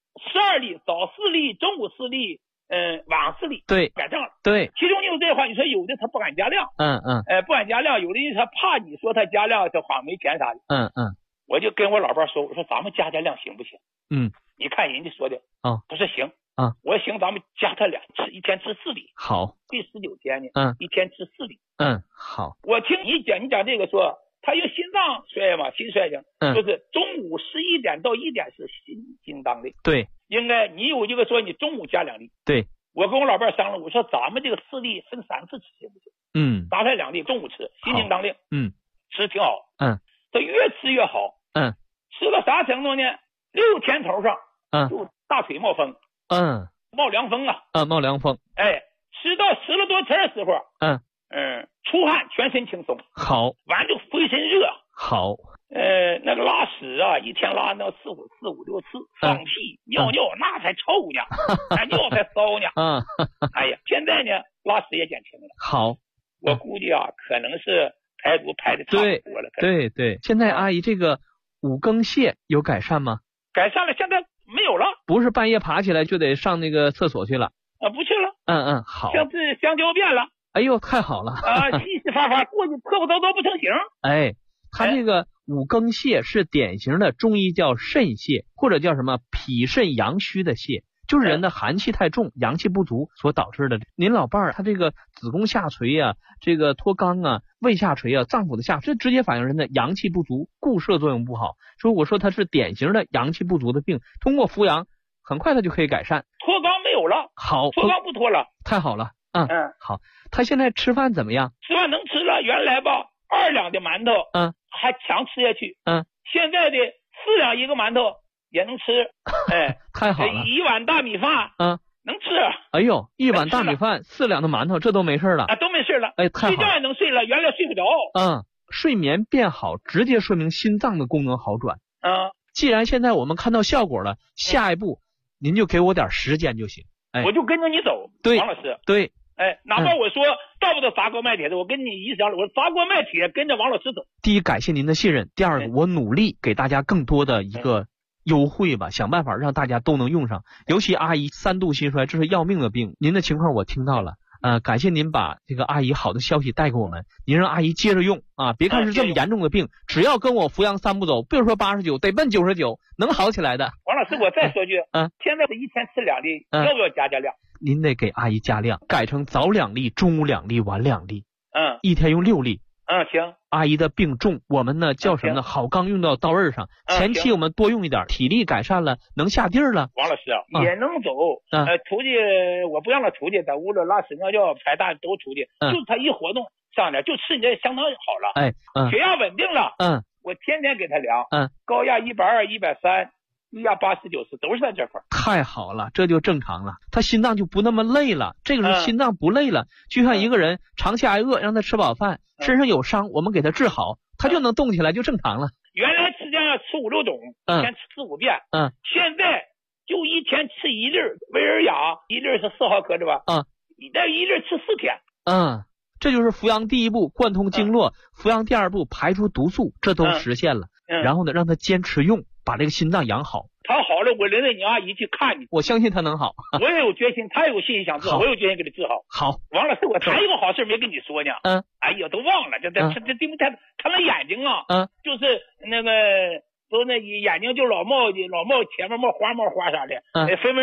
12粒，早4粒，中午4粒，晚4粒。 对。 改正了。 对。 其中有这话，你说有的他不敢加量。不敢加量，有的人他怕你说他加量，他好没钱啥的。我就跟我老伴说，我说咱们加量行不行？你看人家说的。他说行。我说行，咱们加他2次，一天吃4粒。 好。 第19天呢，一天吃4粒。 好。 我听你讲这个说，他有心脏衰嘛，心衰型，就是中午11点到1点是心当的。对。应该你有一个说你中午加2粒。对。我跟我老伴商量，我说咱们这个4粒分3次吃行不行？打开2粒，中午吃，心经当令。吃挺好。这越吃越好。吃到啥程度呢？6天头上，就大腿冒风。冒凉风啊。 冒凉风。 吃到10了多天的时候。出汗，全身轻松。好。完就浑身热。好。那个拉屎啊，一天拉那4、5、6次，放屁、尿那才臭呢，尿才骚呢。哎呀，现在呢，拉屎也减轻了。好。我估计啊，可能是排毒排的差不多了。 对。现在阿姨这个5更泻有改善吗？ 改善了，现在没有了。 不是半夜爬起来就得上那个厕所去了？ 不去了。好。像是香蕉变了。哎呦，太好了！ 稀稀发发，过去破破叨叨不成形。 他这个5更泻是典型的中医叫肾泻，或者叫什么脾肾阳虚的泻，就是人的寒气太重，阳气不足所导致的。您老伴儿他这个子宫下垂啊，这个脱肛啊，胃下垂啊，脏腑的下垂，这直接反映人的阳气不足，固摄作用不好。所以我说他是典型的阳气不足的病，通过服阳，很快他就可以改善。 脱肛没有了。好。脱肛不脱了。 太好了。好。他现在吃饭怎么样？ 吃饭能吃了，原来吧2两的馒头，还强吃下去，现在的4两一个馒头也能吃， 太好了。 1碗大米饭，能吃。 哎呦，1碗大米饭，4两的馒头，这都没事了。 都没事了。 太好了。 睡觉也能睡了，原来睡不着。 睡眠变好，直接说明心脏的功能好转。既然现在我们看到效果了，下一步您就给我点时间就行。 我就跟着你走。对，王老师。对。哪怕我说到不到砸锅卖铁的，我跟你一样，我砸锅卖铁跟着王老师走。 第一，感谢您的信任；第二个，我努力给大家更多的一个优惠吧，想办法让大家都能用上。尤其阿姨3度心衰，这是要命的病，您的情况我听到了。感谢您把这个阿姨好的消息带给我们，您让阿姨接着用啊！别看是这么严重的病，只要跟我扶阳3步走，别说89，得奔99，能好起来的。 王老师，我再说句，现在是一天吃2粒，要不要加量？ 您得给阿姨加量，改成早2粒，中午2粒，晚2粒。一天用6粒。 行。 阿姨的病重，我们呢叫什么呢？好钢用到刀刃上。前期我们多用一点，体力改善了，能下地儿了。 王老师也能走。出去我不让他出去，在屋里拉屎尿尿排大都出去，就是他一活动上点，就吃你这相当好了。血压稳定了。我天天给他量。高压120、130。低压80、90都是在这块。 太好了，这就正常了，他心脏就不那么累了。这个时候心脏不累了，就像一个人长期挨饿，让他吃饱饭，身上有伤，我们给他治好，他就能动起来，就正常了。 原来吃这样吃5、6种，一天吃4、5遍。现在就一天吃1粒维尔雅，1粒是4毫克，对吧？你这1粒吃4天。 这就是扶阳第1步，贯通经络；扶阳第2步，排出毒素，这都实现了。然后呢，让他坚持用，把这个心脏养好。 他好了，我领着你阿姨去看你。 我相信他能好。 我也有决心，他也有信心想治好，我有决心给他治好。 好， 王老师，我还有个好事没跟你说呢。哎呀，都忘了，这他那眼睛啊，就是那个都那眼睛就老冒前面冒花啥的，分明呢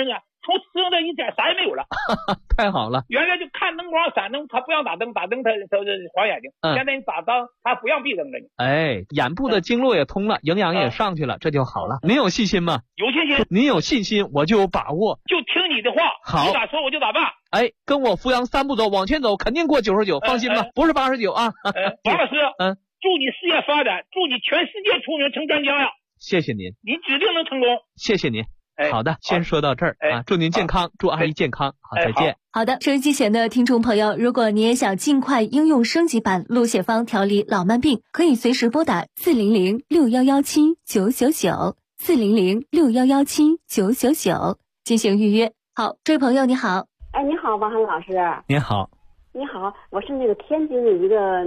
从使用这一天啥也没有了。 太好了。 原来就看灯光闪灯，他不让打灯，打灯他晃眼睛。现在你打灯，他不让闭灯了。 哎，眼部的经络也通了，营养也上去了，这就好了。您有信心吗？ 有信心。 您有信心，我就有把握。 就听你的话， 好， 你咋说我就咋办。 哎，跟我扶阳3步走，往前走，肯定过99，放心吧，不是89啊。 王老师，祝你事业发展，祝你全世界出名成江呀！ 谢谢您， 你指定能成功。 谢谢您。好的，先说到这儿啊，祝您健康，祝阿姨健康。好，再见。 好的，收音机前的听众朋友，如果你也想尽快应用升级版鹿血芳调理老慢病，可以随时拨打400-6117-999，400-6117-999进行预约。好，这位朋友你好。 哎，你好，王涵老师。 你好。 你好，我是那个天津的一个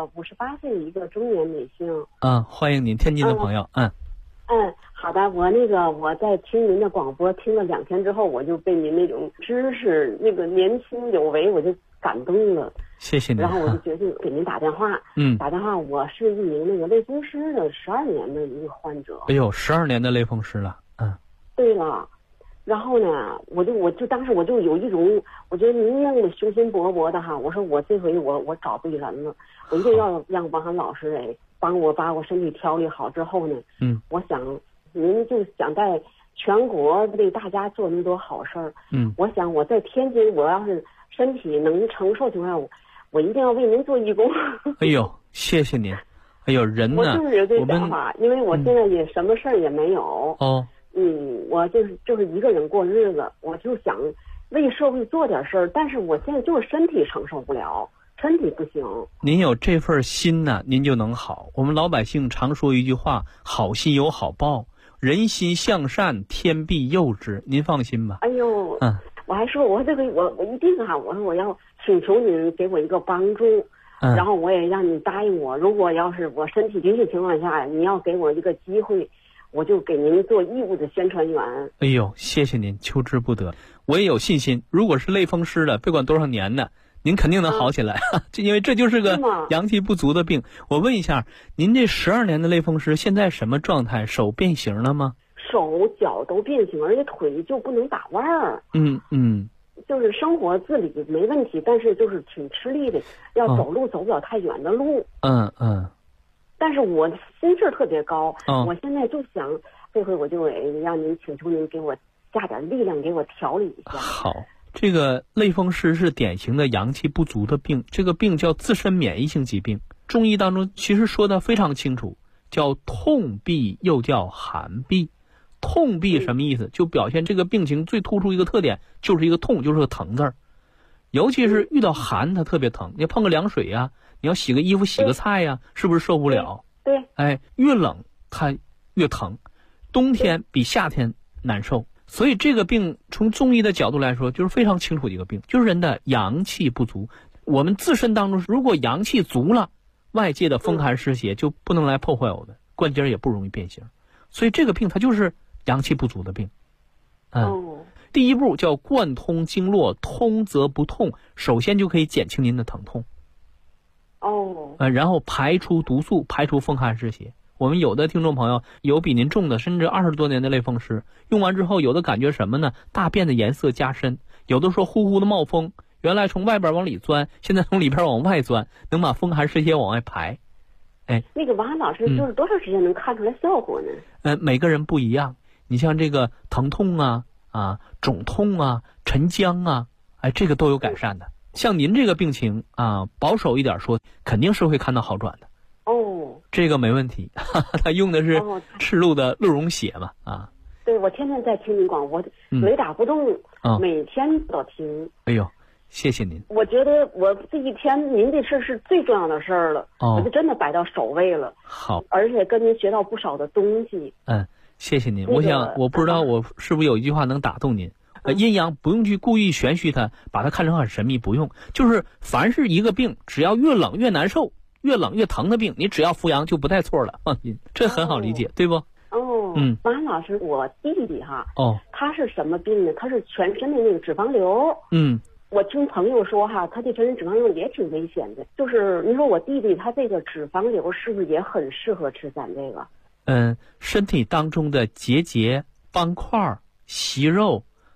58岁的一个中年女性。 欢迎您，天津的朋友。 好的，我在听您的广播听了2天之后，我就被您那种知识那个年轻有为，我就感动了。 谢谢您。 然后我就决定给您打电话。打电话，我是一名那个类风湿的12年的一个患者。 哎呦，12年的类风湿了。 对了。然后呢，我就当时我就有一种，我觉得您那么雄心勃勃的哈，我说我这回我找对人了，我一定要让王涵老师帮我把我身体调理好之后呢，我想您就想在全国为大家做那么多好事儿，我想我在天津，我要是身体能承受情况下，我一定要为您做义工。 哎呦，谢谢您。哎呦，人呢？ 我就是有这想法，因为我现在也什么事儿也没有。我就是一个人过日子，我就想为社会做点事儿，但是我现在就是身体承受不了，身体不行。 您有这份心呢，您就能好。我们老百姓常说一句话，好心有好报，人心向善，天必佑之。您放心吧。 哎呦，我还说我这个我一定哈，我说我要请求您给我一个帮助，然后我也让你答应我，如果要是我身体允许情况下，你要给我一个机会，我就给您做义务的宣传员。 哎呦，谢谢您，求之不得。我也有信心，如果是类风湿的，别管多少年的，您肯定能好起来。因为这就是个阳气不足的病。我问一下，您这12年的类风湿现在什么状态？手变形了吗？ 手脚都变形，而且腿就不能打腕儿。就是生活自理没问题，但是就是挺吃力的，要走路走不了太远的路。但是我心气儿特别高，我现在就想这回我就让您请求您给我加点力量，给我调理一下。 好，这个类风湿是典型的阳气不足的病，这个病叫自身免疫性疾病。中医当中其实说的非常清楚，叫痛痹，又叫寒痹。痛痹什么意思？就表现这个病情最突出一个特点，就是一个痛，就是个疼字儿。尤其是遇到寒，它特别疼。你碰个凉水呀，你要洗个衣服、洗个菜呀，是不是受不了？ 对。 哎，越冷它越疼，冬天比夏天难受。所以这个病从中医的角度来说，就是非常清楚的一个病，就是人的阳气不足。我们自身当中如果阳气足了，外界的风寒湿邪就不能来破坏我们，关节也不容易变形。所以这个病它就是阳气不足的病。第一步叫贯通经络，通则不痛，首先就可以减轻您的疼痛。然后排出毒素，排除风寒湿邪。我们有的听众朋友有比您重的，甚至20多年的类风湿，用完之后有的感觉什么呢？大便的颜色加深，有的说呼呼的冒风，原来从外边往里钻，现在从里边往外钻，能把风寒湿邪往外排。 那个王涵老师就是多长时间能看出来效果呢？ 每个人不一样。你像这个疼痛啊、肿痛啊、沉僵啊，这个都有改善的。像您这个病情啊，保守一点说，肯定是会看到好转的。这个没问题。他用的是赤鹿的鹿茸血嘛对，我天天在听您广播，雷打不动，每天都听。 哎呦，谢谢您。 我觉得我这一天您这事是最重要的事儿了，我就真的摆到首位了。 好， 而且跟您学到不少的东西。 谢谢您。我不知道我是不是有一句话能打动您。阴阳不用去故意玄虚它，把它看成很神秘，不用。就是凡是一个病，只要越冷越难受，越冷越疼的病，你只要扶阳就不带错了，放心，这很好理解，对不？ 王涵老师，我弟弟哈，他是什么病呢？他是全身的那个脂肪瘤。我听朋友说哈，他这全身脂肪瘤也挺危险的。就是你说我弟弟他这个脂肪瘤是不是也很适合吃咱这个？ 身体当中的结节、斑块、息肉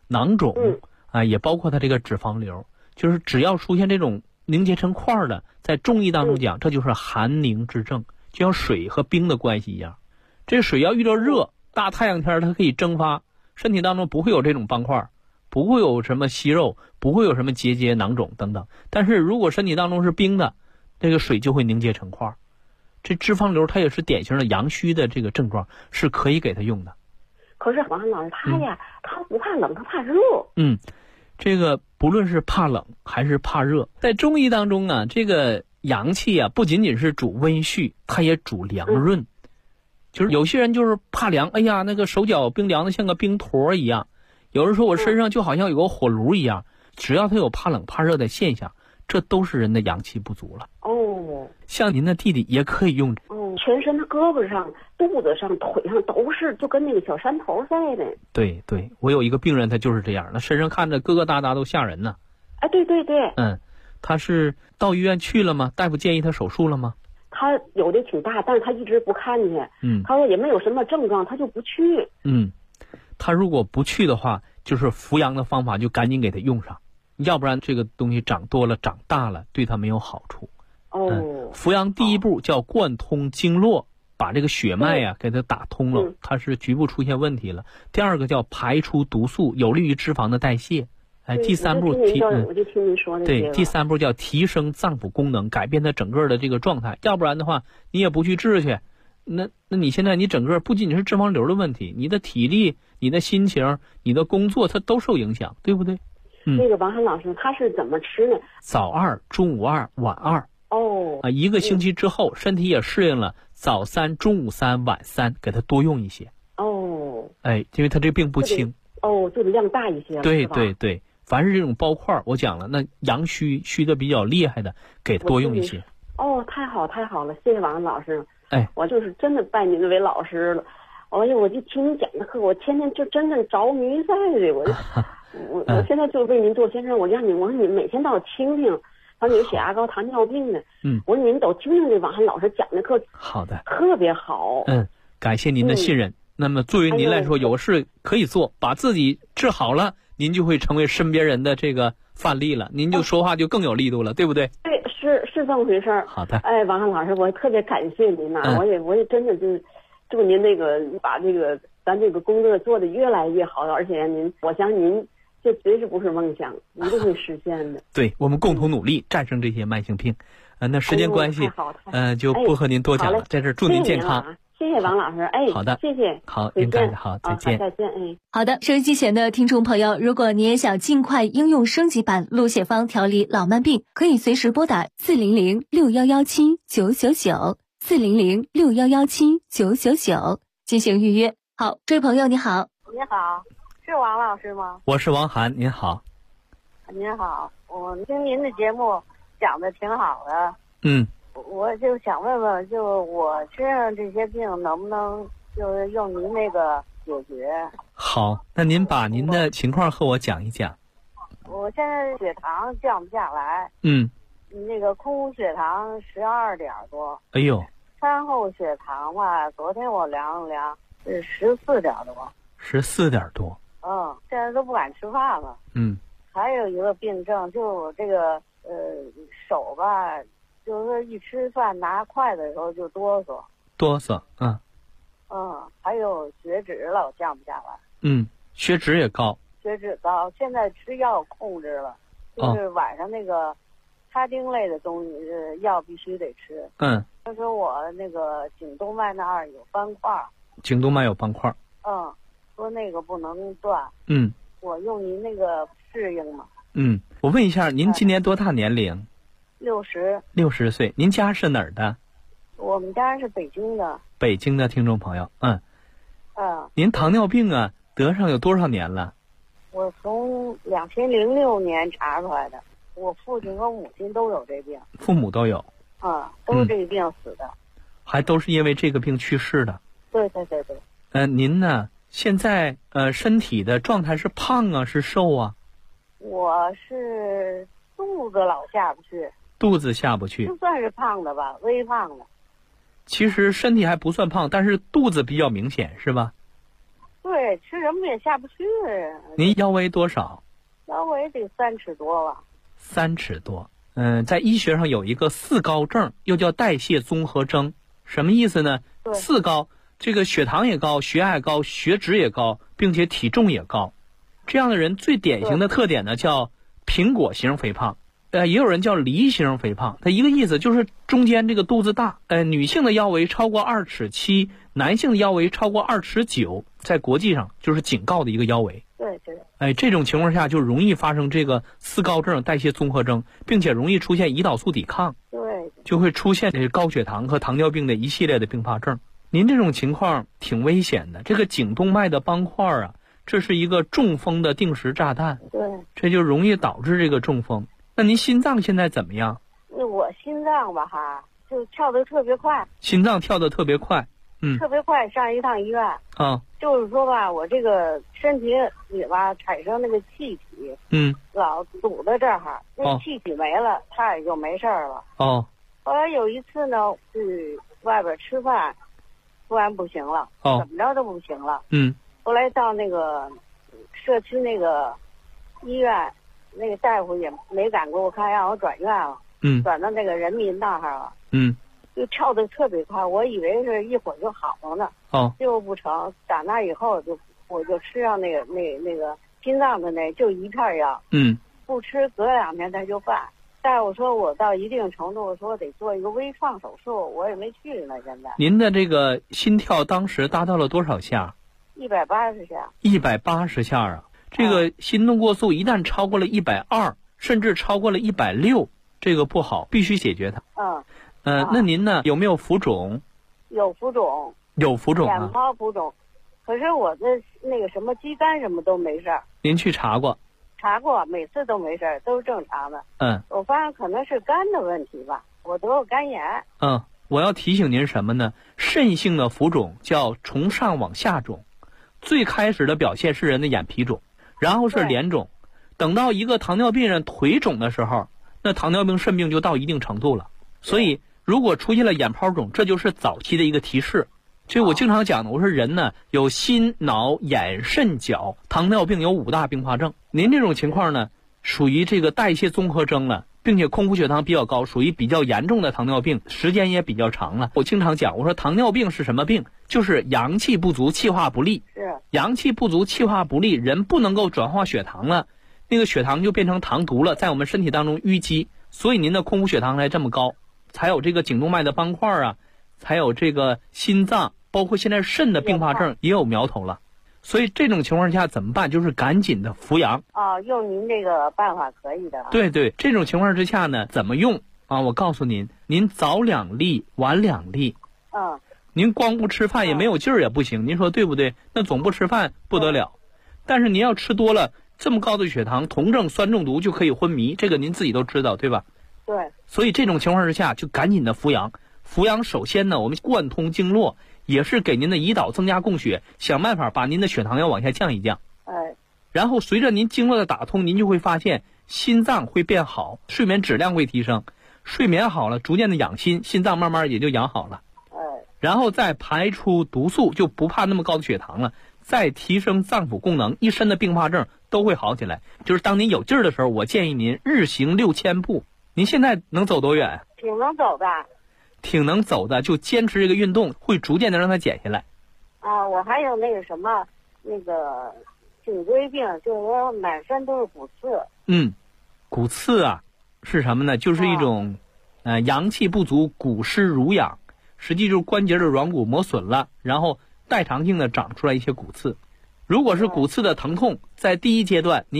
囊肿啊，也包括它这个脂肪瘤，就是只要出现这种凝结成块的，在中医当中讲，这就是寒凝之症，就像水和冰的关系一样。这水要遇到热，大太阳天它可以蒸发，身体当中不会有这种斑块，不会有什么息肉，不会有什么结节、囊肿等等。但是如果身体当中是冰的，这个水就会凝结成块。这脂肪瘤它也是典型的阳虚的这个症状，是可以给它用的。 可是王老师他呀，他不怕冷，他怕热。 这个不论是怕冷还是怕热，在中医当中啊，这个阳气啊，不仅仅是主温煦，它也主凉润。就是有些人就是怕凉，哎呀，那个手脚冰凉的像个冰坨一样。有人说我身上就好像有个火炉一样，只要他有怕冷怕热的现象，这都是人的阳气不足了。像您的弟弟也可以用。 全身的胳膊上、肚子上、腿上都是，就跟那个小山头似的。 对，我有一个病人，他就是这样，那身上看着疙疙瘩瘩都吓人呢。 对。 他是到医院去了吗？大夫建议他手术了吗？ 他有的挺大，但是他一直不看去。他说也没有什么症状，他就不去。 他如果不去的话，就是扶阳的方法就赶紧给他用上，要不然这个东西长多了、长大了，对他没有好处。扶阳第一步叫贯通经络，把这个血脉呀给它打通了，它是局部出现问题了。第二个叫排出毒素，有利于脂肪的代谢。第三步我就听您说的。 对，第三步叫提升脏腑功能，改变它整个的这个状态。要不然的话，你也不去治去，那你现在你整个不仅仅是脂肪瘤的问题，你的体力、你的心情、你的工作，它都受影响，对不对？ 那个王涵老师他是怎么吃呢？ 早2、中午2、晚2。一个星期之后，身体也适应了，早3、中午3、晚3，给他多用一些。因为他这病不轻。 就量大一些了。 对，凡是这种包块，我讲了，那阳虚的比较厉害的，给他多用一些。 太好了，谢谢王老师。我就是真的拜您为老师了。我就听你讲的课，我天天就真正着迷在的。我现在就为您做先生，我说你每天都要听听。他有血压高、糖尿病的，我说您都听听这王涵老师讲的课， 好的， 特别好。 感谢您的信任。那么作为您来说，有事可以做，把自己治好了，您就会成为身边人的这个范例了，您就说话就更有力度了，对不对？ 对，是这么回事儿。 好的。 王涵老师，我特别感谢您呐，我也真的就祝您那个把这个咱这个工作做得越来越好，而且我相信您。这绝对不是梦想，一定会实现的。 对，我们共同努力战胜这些慢性病。那时间关系，就不和您多讲了。在这祝您健康。 谢谢王老师。 好的， 谢谢。 好，您干得好，再见。 再见。 好的，收音机前的听众朋友，如果你也想尽快应用升级版陆血方调理老慢病，可以随时拨打400-6117-999，400-6117-999进行预约。好，这位朋友你好。 你好。是王老师吗？ 我是王涵，您好。 您好，我听您的节目讲的挺好的。我就想问问，就我身上这些病能不能就是用您那个解决？ 好，那您把您的情况和我讲一讲。 我现在血糖降不下来。那个空血糖12点多。 哎呦。 餐后血糖吧，昨天我量了量是14点多。 14点多。 现在都不敢吃饭了。还有一个病症，就我这个手吧，就是一吃饭拿筷子的时候就哆嗦。还有血脂老降不下来。 血脂也高。 血脂高，现在吃药控制了，就是晚上那个他汀类的东西药必须得吃。他说我那个颈动脉那儿有斑块。 颈动脉有斑块。 说那个不能断。我用您那个适应吗？ 我问一下，您今年多大年龄 ？60。 60岁。您家是哪儿的？ 我们家是北京的。 北京的听众朋友。您糖尿病啊，得上有多少年了？ 我从2006年查出来的。我父亲和母亲都有这病。 父母都有。 都是这个病死的。 还都是因为这个病去世的。 对。 您呢？现在身体的状态是胖啊，是瘦啊？ 我是肚子老下不去。 肚子下不去。 就算是胖的吧，微胖的。 其实身体还不算胖，但是肚子比较明显，是吧？ 对，吃什么也下不去。 您腰围多少？ 腰围得3尺多吧。 3尺多。在医学上有一个4高症，又叫代谢综合征，什么意思呢？4高，这个血糖也高，血压高，血脂也高，并且体重也高。这样的人最典型的特点呢，叫苹果型肥胖。也有人叫梨形肥胖，它一个意思就是中间这个肚子大。女性的腰围超过2尺7，男性的腰围超过2尺9，在国际上就是警告的一个腰围。 对。 这种情况下就容易发生这个4高症、代谢综合征，并且容易出现胰岛素抵抗。 对。 就会出现这个高血糖和糖尿病的一系列的并发症。您这种情况挺危险的，这个颈动脉的斑块啊，这是一个中风的定时炸弹。 对。 这就容易导致这个中风。那您心脏现在怎么样？ 我心脏吧哈，就跳得特别快。 心脏跳得特别快。 特别快，上一趟医院。就是说吧，我这个身体里吧产生那个气体，老堵在这儿，那气体没了，它也就没事了。后来有一次呢，去外边吃饭，突然不行了，怎么着都不行了。后来到那个社区那个医院，那个大夫也没敢给我看，让我转院了。转到那个人民那儿了。就跳得特别快，我以为是一会儿就好了呢。结果不成，打那以后我就吃上那个心脏的就一片药。不吃隔2天它就犯。大夫说我到一定程度，说得做一个微创手术，我也没去呢。现在您的这个心跳当时达到了多少下 ？180下。 180下啊！这个心动过速一旦超过了120，甚至超过了160，这个不好，必须解决它。那您呢？有没有浮肿？ 有浮肿。 有浮肿啊？ 眼泡浮肿，可是我的那个什么肌酐什么都没事儿。 您去查过？ 查过，每次都没事儿，都是正常的。我发现可能是肝的问题吧，我得过肝炎。 我要提醒您什么呢？肾性的浮肿叫从上往下肿，最开始的表现是人的眼皮肿，然后是脸肿，等到一个糖尿病人腿肿的时候，那糖尿病肾病就到一定程度了。所以如果出现了眼泡肿，这就是早期的一个提示。所以我经常讲的，我说人呢有心脑眼肾脚，糖尿病有5大并发症。您这种情况呢属于这个代谢综合征了，并且空腹血糖比较高，属于比较严重的糖尿病，时间也比较长了。我经常讲，我说糖尿病是什么病？就是阳气不足，气化不利。阳气不足，气化不利，人不能够转化血糖了，那个血糖就变成糖毒了，在我们身体当中淤积，所以您的空腹血糖才这么高，才有这个颈动脉的斑块啊，才有这个心脏，包括现在肾的并发症也有苗头了。所以这种情况下怎么办？就是赶紧的服阳。 用您这个办法可以的。 对，这种情况之下呢，怎么用啊？我告诉您，您早2粒，晚2粒。您光不吃饭也没有劲儿也不行，您说对不对？那总不吃饭不得了。但是您要吃多了，这么高的血糖，酮症酸中毒就可以昏迷，这个您自己都知道，对吧？ 对。 所以这种情况之下就赶紧的服阳。服阳首先呢，我们贯通经络，也是给您的胰岛增加供血，想办法把您的血糖要往下降一降。然后随着您经络的打通，您就会发现心脏会变好，睡眠质量会提升，睡眠好了，逐渐的养心，心脏慢慢也就养好了。然后再排出毒素，就不怕那么高的血糖了，再提升脏腑功能，一身的并发症都会好起来。就是当您有劲儿的时候，我建议您日行6000步。您现在能走多远？ 挺能走的。 挺能走的，就坚持这个运动，会逐渐的让它减下来。 我还有那个什么，那个颈椎病，就是说满身都是骨刺。 骨刺啊，是什么呢？就是一种，阳气不足，骨湿濡养，实际就是关节的软骨磨损了，然后代偿性的长出来一些骨刺。如果是骨刺的疼痛，在第一阶段，